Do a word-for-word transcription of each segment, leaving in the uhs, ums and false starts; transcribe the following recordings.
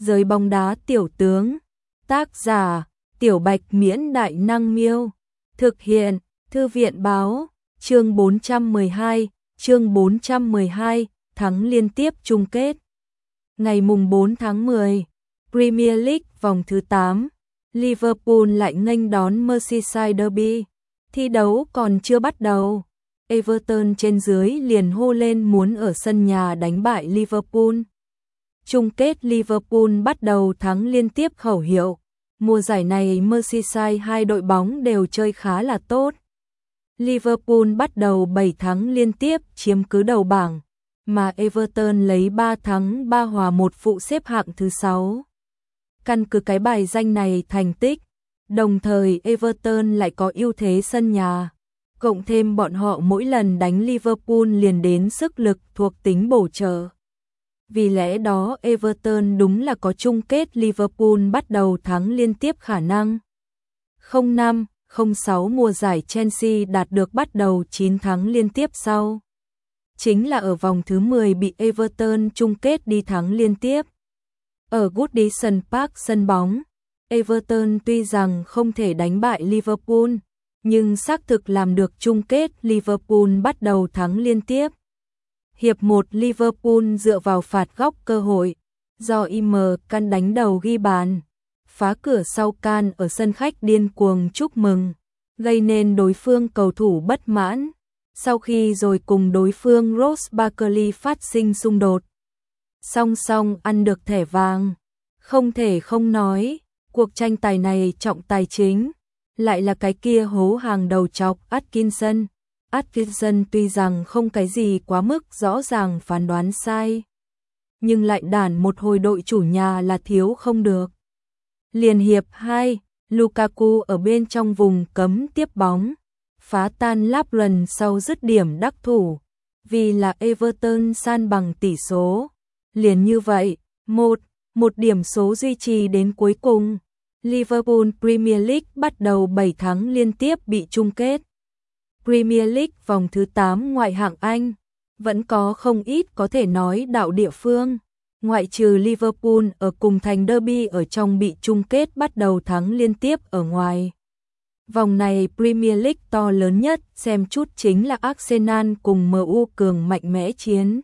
Giới bóng đá tiểu tướng. Tác giả: Tiểu Bạch Miễn Đại Năng Miêu. Thực hiện: Thư viện Báo. Chương bốn trăm mười hai, chương bốn trăm mười hai, thắng liên tiếp chung kết. Ngày mùng bốn tháng mười, Premier League vòng thứ tám, Liverpool lại nghênh đón Merseyside Derby. Thi đấu còn chưa bắt đầu, Everton trên dưới liền hô lên muốn ở sân nhà đánh bại Liverpool. Chung kết Liverpool bắt đầu thắng liên tiếp khẩu hiệu. Mùa giải này Merseyside hai đội bóng đều chơi khá là tốt. Liverpool bắt đầu bảy thắng liên tiếp chiếm cứ đầu bảng, mà Everton lấy ba thắng ba hòa một phụ xếp hạng thứ sáu. Căn cứ cái bài danh này thành tích, đồng thời Everton lại có ưu thế sân nhà, cộng thêm bọn họ mỗi lần đánh Liverpool liền đến sức lực thuộc tính bổ trợ. Vì lẽ đó Everton đúng là có chung kết Liverpool bắt đầu thắng liên tiếp khả năng. không năm không sáu mùa giải Chelsea đạt được bắt đầu chín thắng liên tiếp sau. Chính là ở vòng thứ mười bị Everton chung kết đi thắng liên tiếp. Ở Goodison Park sân bóng, Everton tuy rằng không thể đánh bại Liverpool, nhưng xác thực làm được chung kết Liverpool bắt đầu thắng liên tiếp. Hiệp một Liverpool dựa vào phạt góc cơ hội, do im Can đánh đầu ghi bàn, phá cửa sau Can ở sân khách điên cuồng chúc mừng, gây nên đối phương cầu thủ bất mãn, sau khi rồi cùng đối phương Ross Barkley phát sinh xung đột. Song song ăn được thẻ vàng, không thể không nói, cuộc tranh tài này trọng tài chính, lại là cái kia hố hàng đầu chọc Atkinson. Atkinson tuy rằng không cái gì quá mức rõ ràng phán đoán sai, nhưng lại đản một hồi đội chủ nhà là thiếu không được. Liền hiệp hai, Lukaku ở bên trong vùng cấm tiếp bóng, phá tan Lovren sau dứt điểm đắc thủ, vì là Everton san bằng tỷ số. Liền như vậy, một, một điểm số duy trì đến cuối cùng. Liverpool Premier League bắt đầu bảy thắng liên tiếp bị chung kết. Premier League vòng thứ tám ngoại hạng Anh, vẫn có không ít có thể nói đạo địa phương, ngoại trừ Liverpool ở cùng thành derby ở trong bị chung kết bắt đầu thắng liên tiếp ở ngoài. Vòng này Premier League to lớn nhất xem chút chính là Arsenal cùng em u cường mạnh mẽ chiến.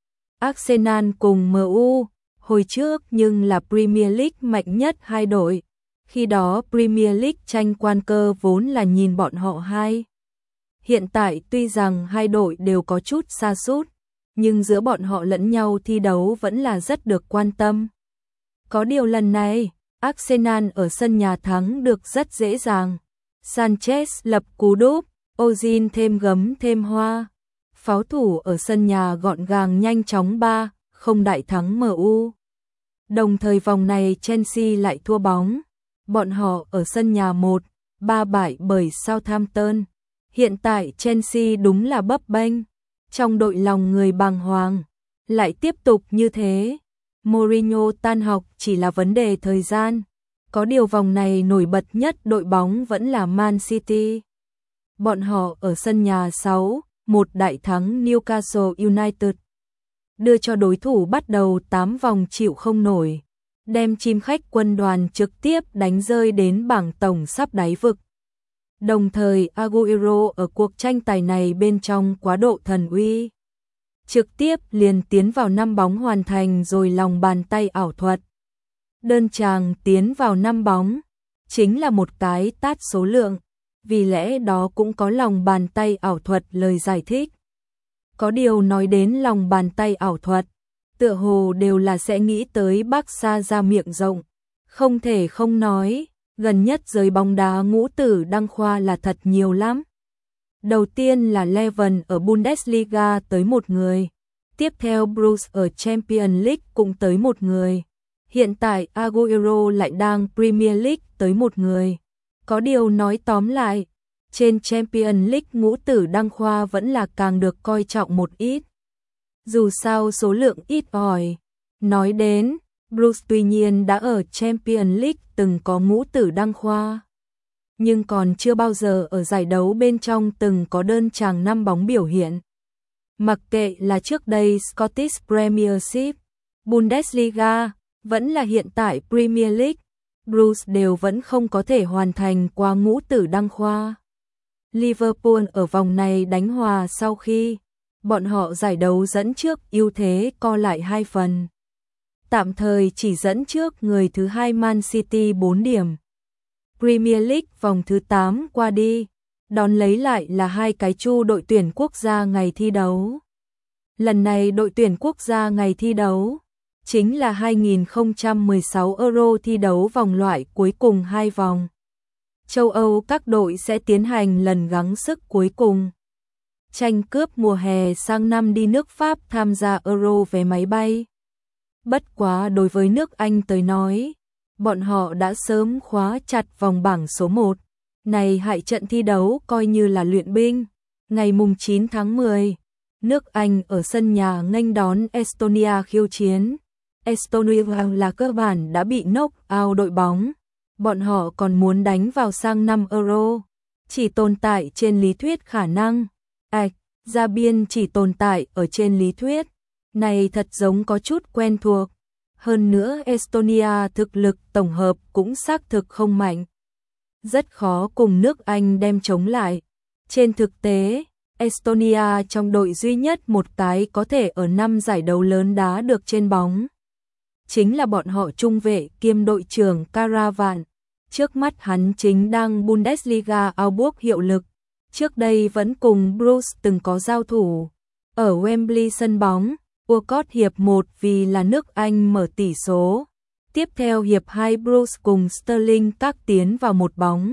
Arsenal cùng em u, hồi trước nhưng là Premier League mạnh nhất hai đội, khi đó Premier League tranh quan cơ vốn là nhìn bọn họ hai. Hiện tại tuy rằng hai đội đều có chút sa sút, nhưng giữa bọn họ lẫn nhau thi đấu vẫn là rất được quan tâm. Có điều lần này, Arsenal ở sân nhà thắng được rất dễ dàng. Sanchez lập cú đúp, Ozil thêm gấm thêm hoa. Pháo thủ ở sân nhà gọn gàng nhanh chóng ba không đại thắng em u. Đồng thời vòng này Chelsea lại thua bóng. Bọn họ ở sân nhà một ba bại bởi Southampton. Hiện tại Chelsea đúng là bấp bênh, trong đội lòng người bàng hoàng, lại tiếp tục như thế. Mourinho tan học chỉ là vấn đề thời gian. Có điều vòng này nổi bật nhất đội bóng vẫn là Man City. Bọn họ ở sân nhà sáu một đại thắng Newcastle United, đưa cho đối thủ bắt đầu tám vòng chịu không nổi, đem chim khách quân đoàn trực tiếp đánh rơi đến bảng tổng sắp đáy vực. Đồng thời Aguero ở cuộc tranh tài này bên trong quá độ thần uy, trực tiếp liền tiến vào năm bóng hoàn thành rồi lòng bàn tay ảo thuật. Đơn chàng tiến vào năm bóng, chính là một cái tát số lượng, vì lẽ đó cũng có lòng bàn tay ảo thuật lời giải thích. Có điều nói đến lòng bàn tay ảo thuật, tựa hồ đều là sẽ nghĩ tới Barca ra miệng rộng, không thể không nói. Gần nhất giới bóng đá ngũ tử đăng khoa là thật nhiều lắm. Đầu tiên là Leven ở Bundesliga tới một người. Tiếp theo Bruce ở Champions League cũng tới một người. Hiện tại Aguero lại đang Premier League tới một người. Có điều nói tóm lại, trên Champions League ngũ tử đăng khoa vẫn là càng được coi trọng một ít. Dù sao số lượng ít ỏi. Nói đến Bruce tuy nhiên đã ở Champions League từng có ngũ tử đăng khoa, nhưng còn chưa bao giờ ở giải đấu bên trong từng có đơn chàng năm bóng biểu hiện. Mặc kệ là trước đây Scottish Premiership, Bundesliga, vẫn là hiện tại Premier League, Blues đều vẫn không có thể hoàn thành qua ngũ tử đăng khoa. Liverpool ở vòng này đánh hòa sau khi bọn họ giải đấu dẫn trước, ưu thế co lại hai phần. Tạm thời chỉ dẫn trước người thứ hai Man City bốn điểm. Premier League vòng thứ tám qua đi, đón lấy lại là hai cái chu đội tuyển quốc gia ngày thi đấu. Lần này đội tuyển quốc gia ngày thi đấu chính là hai không một sáu Euro thi đấu vòng loại cuối cùng hai vòng. Châu Âu các đội sẽ tiến hành lần gắng sức cuối cùng. Tranh cướp mùa hè sang năm đi nước Pháp tham gia Euro vé máy bay. Bất quá đối với nước Anh tới nói, bọn họ đã sớm khóa chặt vòng bảng số một. Này hại trận thi đấu coi như là luyện binh. Ngày mùng chín tháng mười, nước Anh ở sân nhà nghênh đón Estonia khiêu chiến. Estonia là cơ bản đã bị knock out đội bóng. Bọn họ còn muốn đánh vào sang năm Euro. Chỉ tồn tại trên lý thuyết khả năng. Ảch, ra biên chỉ tồn tại ở trên lý thuyết. Này thật giống có chút quen thuộc. Hơn nữa Estonia thực lực tổng hợp cũng xác thực không mạnh. Rất khó cùng nước Anh đem chống lại. Trên thực tế, Estonia trong đội duy nhất một cái có thể ở năm giải đấu lớn đá được trên bóng. Chính là bọn họ trung vệ kiêm đội trưởng Caravan. Trước mắt hắn chính đang Bundesliga Augsburg hiệu lực. Trước đây vẫn cùng Bruce từng có giao thủ. Ở Wembley sân bóng, Walcott hiệp một vì là nước Anh mở tỷ số. Tiếp theo hiệp hai Bruce cùng Sterling các tiến vào một bóng.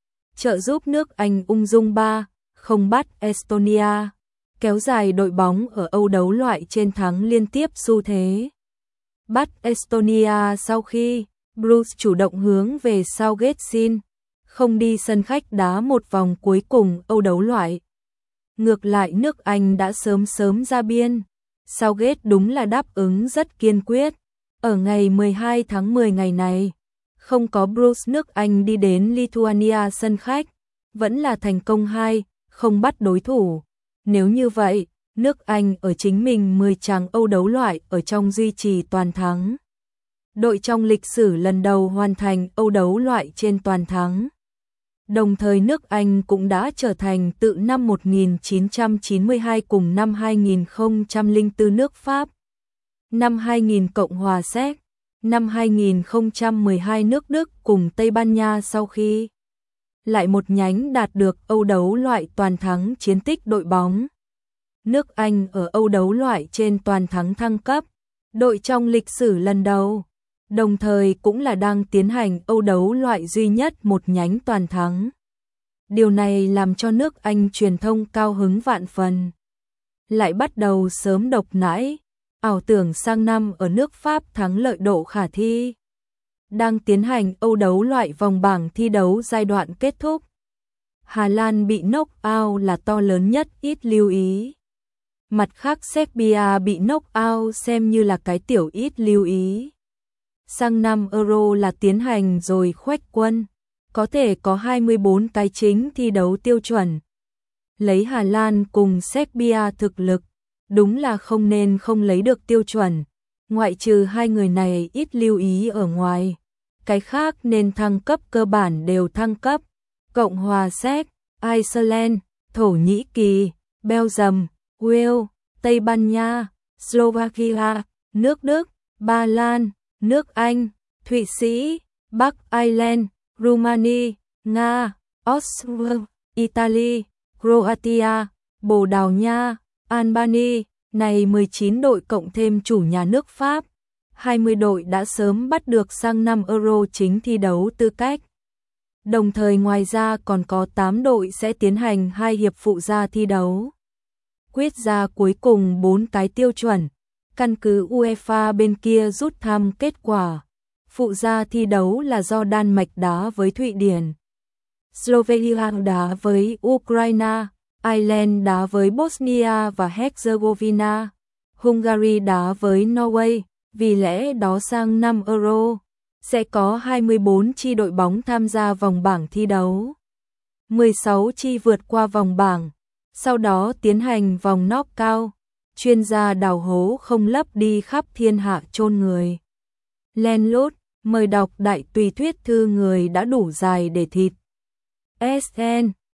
Trợ giúp nước Anh ung dung ba không bắt Estonia. Kéo dài đội bóng ở Âu đấu loại trên thắng liên tiếp xu thế. Bắt Estonia sau khi Bruce chủ động hướng về Southgate xin không đi sân khách đá một vòng cuối cùng Âu đấu loại. Ngược lại nước Anh đã sớm sớm ra biên. Southgate đúng là đáp ứng rất kiên quyết. Ở ngày mười hai tháng mười ngày này, không có Bruce nước Anh đi đến Lithuania sân khách, vẫn là thành công hai không bắt đối thủ. Nếu như vậy, nước Anh ở chính mình mười chàng Âu đấu loại ở trong duy trì toàn thắng. Đội trong lịch sử lần đầu hoàn thành Âu đấu loại trên toàn thắng. Đồng thời nước Anh cũng đã trở thành tự năm một nghìn chín trăm chín mươi hai cùng năm hai nghìn không trăm lẻ bốn nước Pháp, năm hai nghìn Cộng hòa Séc, năm hai nghìn không trăm mười hai nước Đức cùng Tây Ban Nha sau khi lại một nhánh đạt được Âu đấu loại toàn thắng chiến tích đội bóng. Nước Anh ở Âu đấu loại trên toàn thắng thăng cấp, đội trong lịch sử lần đầu, đồng thời cũng là đang tiến hành Âu đấu loại duy nhất một nhánh toàn thắng. Điều này làm cho nước Anh truyền thông cao hứng vạn phần. Lại bắt đầu sớm độc nãi, ảo tưởng sang năm ở nước Pháp thắng lợi độ khả thi. Đang tiến hành Âu đấu loại vòng bảng thi đấu giai đoạn kết thúc. Hà Lan bị knock out là to lớn nhất ít lưu ý. Mặt khác Serbia bị knock out xem như là cái tiểu ít lưu ý. Sang năm Euro là tiến hành rồi khoách quân, có thể có hai mươi bốn cái chính thi đấu tiêu chuẩn. Lấy Hà Lan cùng Serbia thực lực, đúng là không nên không lấy được tiêu chuẩn, ngoại trừ hai người này ít lưu ý ở ngoài. Cái khác nên thăng cấp cơ bản đều thăng cấp. Cộng hòa Séc, Iceland, Thổ Nhĩ Kỳ, Belgium, Wales, Tây Ban Nha, Slovakia, nước Đức, Ba Lan, nước Anh, Thụy Sĩ, Bắc Ireland, Rumania, Nga, Austria, Italy, Croatia, Bồ Đào Nha, Albania, này mười chín đội cộng thêm chủ nhà nước Pháp, hai mươi đội đã sớm bắt được sang năm Euro chính thi đấu tư cách. Đồng thời ngoài ra còn có tám đội sẽ tiến hành hai hiệp phụ gia thi đấu. Quyết ra cuối cùng bốn cái tiêu chuẩn, căn cứ UEFA bên kia rút thăm kết quả. Phụ gia thi đấu là do Đan Mạch đá với Thụy Điển, Slovenia đá với Ukraine, Ireland đá với Bosnia và Herzegovina, Hungary đá với Norway. Vì lẽ đó sang năm Euro sẽ có hai mươi bốn chi đội bóng tham gia vòng bảng thi đấu. mười sáu chi vượt qua vòng bảng, sau đó tiến hành vòng knockout. Chuyên gia đào hố không lấp đi khắp thiên hạ chôn người. len lút, mời đọc đại tùy thuyết thư người đã đủ dài để thịt. ét en